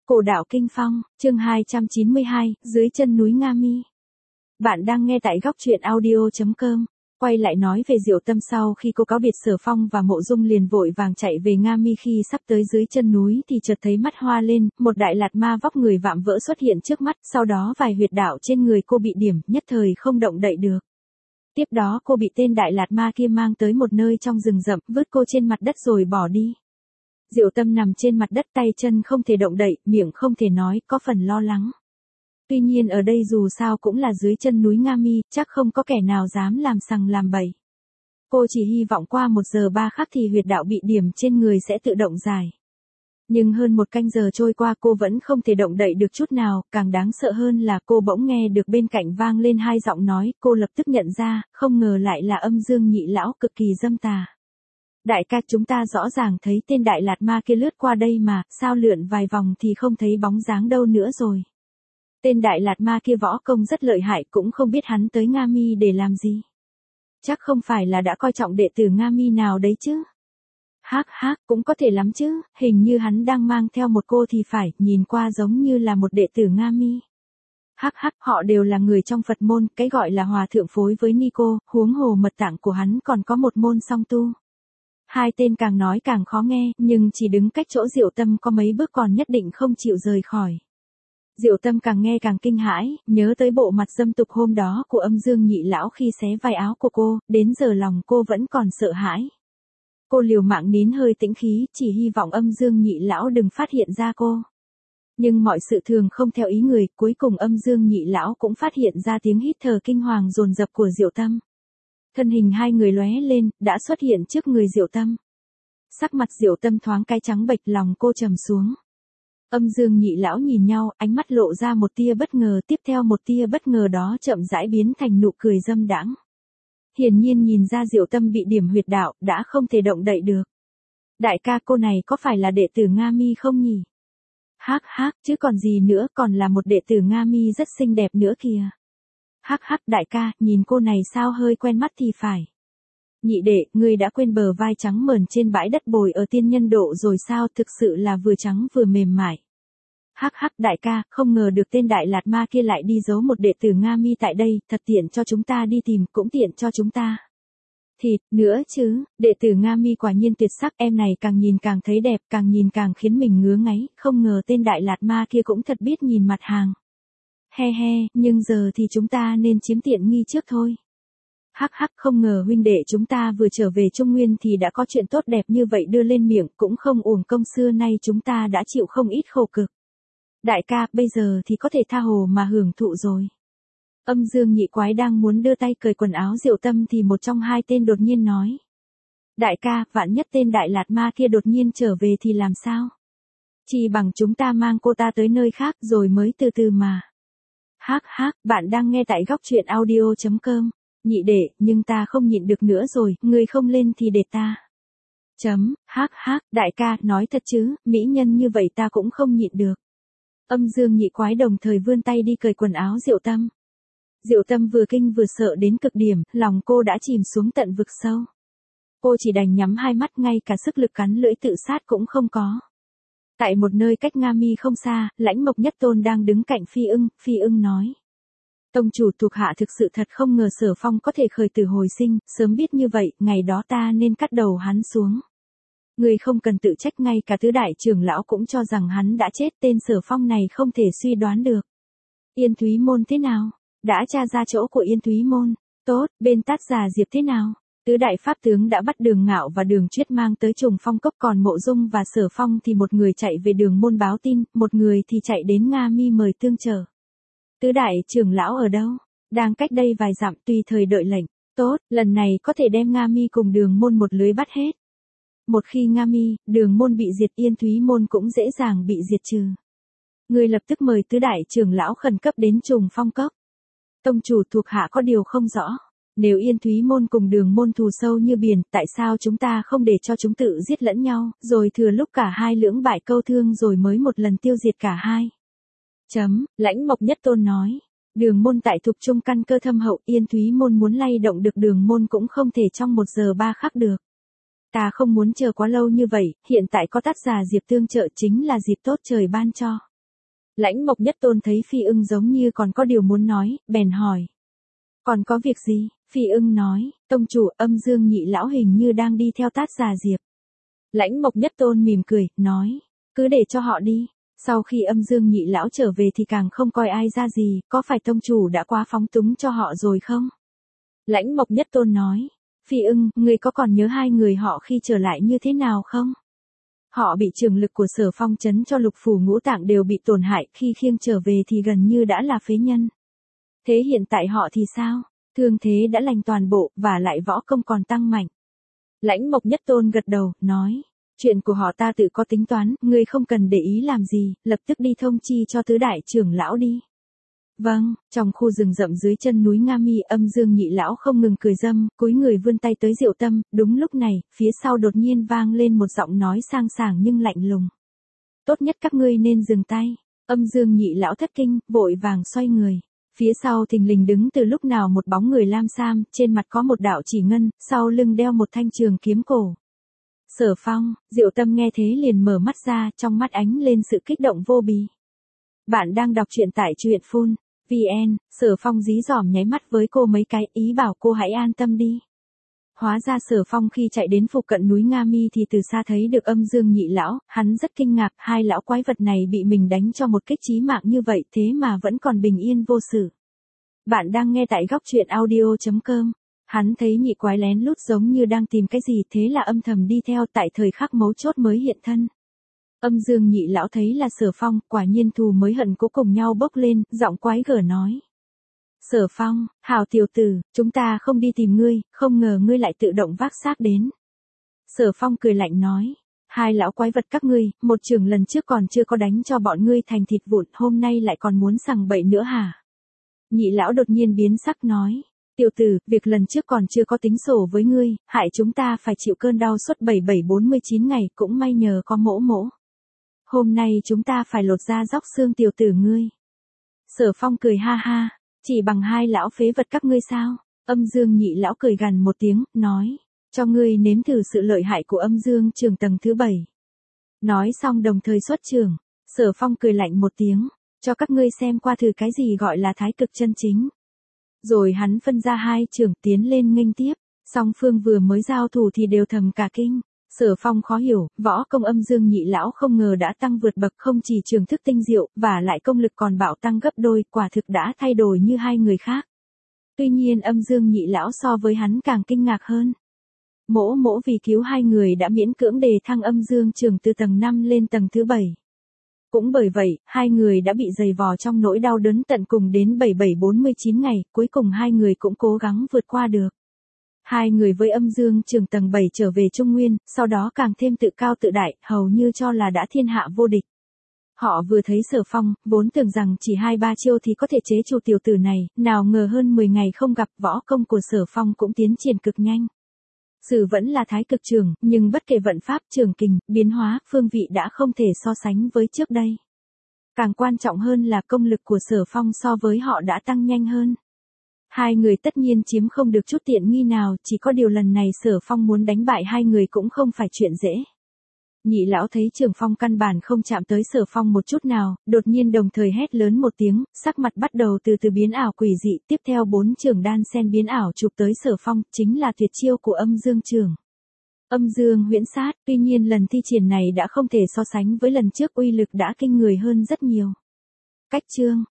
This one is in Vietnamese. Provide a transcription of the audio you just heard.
Cổ đạo kinh phong, chương 292, dưới chân núi Nga Mi. Bạn đang nghe tại góc truyện audio.com. Quay lại nói về Diệu Tâm sau khi cô cáo biệt Sở Phong và Mộ Dung liền vội vàng chạy về Nga Mi, khi sắp tới dưới chân núi thì chợt thấy mắt hoa lên, một đại lạt ma vóc người vạm vỡ xuất hiện trước mắt, sau đó vài huyệt đạo trên người cô bị điểm, nhất thời không động đậy được. Tiếp đó cô bị tên đại lạt ma kia mang tới một nơi trong rừng rậm, vứt cô trên mặt đất rồi bỏ đi. Diệu Tâm nằm trên mặt đất, tay chân không thể động đậy, miệng không thể nói, có phần lo lắng. Tuy nhiên ở đây dù sao cũng là dưới chân núi Nga Mi, chắc không có kẻ nào dám làm sằng làm bậy. Cô chỉ hy vọng qua 1 giờ 3 khắc thì huyệt đạo bị điểm trên người sẽ tự động giải. Nhưng hơn 1 canh giờ trôi qua cô vẫn không thể động đậy được chút nào, càng đáng sợ hơn là cô bỗng nghe được bên cạnh vang lên 2 giọng nói, cô lập tức nhận ra, không ngờ lại là Âm Dương Nhị Lão, cực kỳ dâm tà. Đại ca, chúng ta rõ ràng thấy tên đại lạt ma kia lướt qua đây mà, sao lượn vài vòng thì không thấy bóng dáng đâu nữa rồi. Tên đại lạt ma kia võ công rất lợi hại, cũng không biết hắn tới Nga Mi để làm gì. Chắc không phải là đã coi trọng đệ tử Nga Mi nào đấy chứ. Hắc, cũng có thể lắm chứ, hình như hắn đang mang theo một cô thì phải, nhìn qua giống như là một đệ tử Nga Mi. Hắc, họ đều là người trong Phật môn, cái gọi là hòa thượng phối với ni cô, huống hồ mật tạng của hắn còn có một môn song tu. 2 tên càng nói càng khó nghe, nhưng chỉ đứng cách chỗ Diệu Tâm có mấy bước còn nhất định không chịu rời khỏi. Diệu Tâm càng nghe càng kinh hãi, nhớ tới bộ mặt dâm tục hôm đó của Âm Dương Nhị Lão khi xé vai áo của cô, đến giờ lòng cô vẫn còn sợ hãi. Cô liều mạng nín hơi tĩnh khí, chỉ hy vọng Âm Dương Nhị Lão đừng phát hiện ra cô. Nhưng mọi sự thường không theo ý người, cuối cùng Âm Dương Nhị Lão cũng phát hiện ra tiếng hít thở kinh hoàng dồn dập của Diệu Tâm. Thân hình 2 người lóe lên, đã xuất hiện trước người Diệu Tâm. Sắc mặt Diệu Tâm thoáng cái trắng bệch, lòng cô trầm xuống. Âm Dương Nhị Lão nhìn nhau, ánh mắt lộ ra một tia bất ngờ, tiếp theo một tia bất ngờ đó chậm rãi biến thành nụ cười dâm đãng. Hiển nhiên nhìn ra Diệu Tâm bị điểm huyệt đạo, đã không thể động đậy được. Đại ca, cô này có phải là đệ tử Nga Mi không nhỉ? Hắc, chứ còn gì nữa, còn là một đệ tử Nga Mi rất xinh đẹp nữa kìa. Hắc, đại ca, nhìn cô này sao hơi quen mắt thì phải. Nhị đệ, ngươi đã quên bờ vai trắng mờn trên bãi đất bồi ở tiên nhân độ rồi sao, thực sự là vừa trắng vừa mềm mại. Hắc, đại ca, không ngờ được tên đại lạt ma kia lại đi giấu một đệ tử Nga Mi tại đây, thật tiện cho chúng ta đi tìm, cũng tiện cho chúng ta. Thịt, nữa chứ, đệ tử Nga Mi quả nhiên tuyệt sắc, em này càng nhìn càng thấy đẹp, càng nhìn càng khiến mình ngứa ngáy, không ngờ tên đại lạt ma kia cũng thật biết nhìn mặt hàng. He, nhưng giờ thì chúng ta nên chiếm tiện nghi trước thôi. Hắc, không ngờ huynh đệ chúng ta vừa trở về Trung Nguyên thì đã có chuyện tốt đẹp như vậy đưa lên miệng, cũng không uổng công xưa nay chúng ta đã chịu không ít khổ cực. Đại ca, bây giờ thì có thể tha hồ mà hưởng thụ rồi. Âm Dương Nhị Quái đang muốn đưa tay cởi quần áo Diệu Tâm thì một trong 2 tên đột nhiên nói. Đại ca, vạn nhất tên đại lạt ma kia đột nhiên trở về thì làm sao? Chỉ bằng chúng ta mang cô ta tới nơi khác rồi mới từ từ mà. Hắc, bạn đang nghe tại góc truyện audio.com. Nhị đệ, nhưng ta không nhịn được nữa rồi, ngươi không lên thì để ta. Hắc, đại ca, nói thật chứ, mỹ nhân như vậy ta cũng không nhịn được. Âm Dương Nhị Quái đồng thời vươn tay đi cởi quần áo Diệu Tâm. Diệu Tâm vừa kinh vừa sợ đến cực điểm, lòng cô đã chìm xuống tận vực sâu. Cô chỉ đành nhắm 2 mắt, ngay cả sức lực cắn lưỡi tự sát cũng không có. Tại một nơi cách Nga Mi không xa, Lãnh Mộc Nhất Tôn đang đứng cạnh Phi ưng nói. Tông chủ, thuộc hạ thực sự thật không ngờ Sở Phong có thể khởi tử hồi sinh, sớm biết như vậy, ngày đó ta nên cắt đầu hắn xuống. Người không cần tự trách, ngay cả tứ đại trưởng lão cũng cho rằng hắn đã chết, tên Sở Phong này không thể suy đoán được. Yên Thúy Môn thế nào? Đã tra ra chỗ của Yên Thúy Môn. Tốt, bên Tát Già Diệp thế nào? Tứ đại pháp tướng đã bắt Đường Ngạo và Đường Chuyết mang tới Trùng Phong Cốc, còn Mộ Dung và Sở Phong thì một người chạy về Đường Môn báo tin, một người thì chạy đến Nga Mi mời tương trợ. Tứ đại trưởng lão ở đâu? Đang cách đây vài dặm, tùy thời đợi lệnh. Tốt, lần này có thể đem Nga Mi cùng Đường Môn một lưới bắt hết. Một khi Nga Mi, Đường Môn bị diệt, Yên Thúy Môn cũng dễ dàng bị diệt trừ. Người lập tức mời tứ đại trưởng lão khẩn cấp đến Trùng Phong Cốc. Tông chủ, thuộc hạ có điều không rõ. Nếu Yên Thúy Môn cùng Đường Môn thù sâu như biển, tại sao chúng ta không để cho chúng tự giết lẫn nhau, rồi thừa lúc cả hai lưỡng bại câu thương rồi mới một lần tiêu diệt cả hai? Lãnh Mộc Nhất Tôn nói. Đường Môn tại Thục Trung căn cơ thâm hậu, Yên Thúy Môn muốn lay động được Đường Môn cũng không thể trong 1 giờ 3 khắc được. Ta không muốn chờ quá lâu như vậy, hiện tại có Tát Già Diệp tương trợ chính là dịp tốt trời ban cho. Lãnh Mộc Nhất Tôn thấy Phi Ưng giống như còn có điều muốn nói, bèn hỏi. Còn có việc gì? Phi Ưng nói, tông chủ Âm Dương Nhị lão hình như đang đi theo Tát Già Diệp. Lãnh Mộc Nhất Tôn mỉm cười, nói, cứ để cho họ đi. Sau khi Âm Dương Nhị lão trở về thì càng không coi ai ra gì, có phải tông chủ đã quá phóng túng cho họ rồi không? Lãnh Mộc Nhất Tôn nói, Phi Ưng, người có còn nhớ hai người họ khi trở lại như thế nào không? Họ bị trường lực của Sở Phong chấn cho lục phủ ngũ tạng đều bị tổn hại, khi khiêng trở về thì gần như đã là phế nhân. Thế hiện tại họ thì sao? Thương thế đã lành toàn bộ, và lại võ công còn tăng mạnh. Lãnh Mộc Nhất Tôn gật đầu, nói, chuyện của họ ta tự có tính toán, ngươi không cần để ý làm gì, lập tức đi thông chi cho tứ đại trưởng lão đi. Vâng, trong khu rừng rậm dưới chân núi Nga Mi, Âm Dương Nhị lão không ngừng cười râm, cúi người vươn tay tới Diệu Tâm, đúng lúc này, phía sau đột nhiên vang lên một giọng nói sang sảng nhưng lạnh lùng. Tốt nhất các ngươi nên dừng tay. Âm Dương Nhị lão thất kinh, vội vàng xoay người. Phía sau thình lình đứng từ lúc nào một bóng người lam sam, trên mặt có một đạo chỉ ngân, sau lưng đeo một thanh trường kiếm cổ. Sở Phong. Diệu Tâm nghe thế liền mở mắt ra, trong mắt ánh lên sự kích động vô bì. Bạn đang đọc truyện tại truyện.phun vn. Sở Phong dí dỏm nháy mắt với cô mấy cái, ý bảo cô hãy an tâm đi. Hóa ra Sở Phong khi chạy đến phụ cận núi Nga Mi thì từ xa thấy được Âm Dương Nhị lão, hắn rất kinh ngạc, hai lão quái vật này bị mình đánh cho một kích chí mạng như vậy thế mà vẫn còn bình yên vô sự. Bạn đang nghe tại góc truyện audio.com. Hắn thấy nhị quái lén lút giống như đang tìm cái gì, thế là âm thầm đi theo, tại thời khắc mấu chốt mới hiện thân. Âm Dương Nhị lão thấy là Sở Phong, quả nhiên thù mới hận cố cùng nhau bốc lên, giọng quái gở nói. Sở Phong, hảo tiểu tử, chúng ta không đi tìm ngươi, không ngờ ngươi lại tự động vác xác đến. Sở Phong cười lạnh nói, hai lão quái vật các ngươi, một trường lần trước còn chưa có đánh cho bọn ngươi thành thịt vụn, hôm nay lại còn muốn sằng bậy nữa hả? Nhị lão đột nhiên biến sắc nói, tiểu tử, việc lần trước còn chưa có tính sổ với ngươi, hại chúng ta phải chịu cơn đau suốt 7749 ngày, cũng may nhờ có mỗ mỗ. Hôm nay chúng ta phải lột da róc xương tiểu tử ngươi. Sở Phong cười ha ha, chỉ bằng hai lão phế vật các ngươi sao? Âm Dương Nhị lão cười gằn một tiếng, nói, cho ngươi nếm thử sự lợi hại của Âm Dương trường tầng thứ 7. Nói xong đồng thời xuất trường, Sở Phong cười lạnh một tiếng, cho các ngươi xem qua thử cái gì gọi là thái cực chân chính. Rồi hắn phân ra hai trường tiến lên nghênh tiếp, song phương vừa mới giao thủ thì đều thầm cả kinh. Sở Phong khó hiểu, võ công Âm Dương Nhị lão không ngờ đã tăng vượt bậc, không chỉ trường thức tinh diệu, và lại công lực còn bạo tăng gấp đôi, quả thực đã thay đổi như hai người khác. Tuy nhiên Âm Dương Nhị lão so với hắn càng kinh ngạc hơn. Mỗ mỗ vì cứu hai người đã miễn cưỡng đề thăng Âm Dương trường từ tầng 5 lên tầng thứ 7. Cũng bởi vậy, hai người đã bị dày vò trong nỗi đau đớn tận cùng đến 7749 ngày, cuối cùng hai người cũng cố gắng vượt qua được. Hai người với Âm Dương trường tầng 7 trở về Trung Nguyên, sau đó càng thêm tự cao tự đại, hầu như cho là đã thiên hạ vô địch. Họ vừa thấy Sở Phong, vốn tưởng rằng chỉ 2-3 chiêu thì có thể chế trụ tiểu tử này, nào ngờ hơn 10 ngày không gặp, võ công của Sở Phong cũng tiến triển cực nhanh. Sử vẫn là thái cực trường, nhưng bất kể vận pháp, trường kình, biến hóa, phương vị đã không thể so sánh với trước đây. Càng quan trọng hơn là công lực của Sở Phong so với họ đã tăng nhanh hơn. Hai người tất nhiên chiếm không được chút tiện nghi nào, chỉ có điều lần này Sở Phong muốn đánh bại hai người cũng không phải chuyện dễ. Nhị lão thấy Trường Phong căn bản không chạm tới Sở Phong một chút nào, đột nhiên đồng thời hét lớn một tiếng, sắc mặt bắt đầu từ từ biến ảo quỷ dị, tiếp theo 4 trường đan sen biến ảo chụp tới Sở Phong, chính là tuyệt chiêu của Âm Dương trường. Âm Dương huyễn sát, tuy nhiên lần thi triển này đã không thể so sánh với lần trước, uy lực đã kinh người hơn rất nhiều. Cách chương,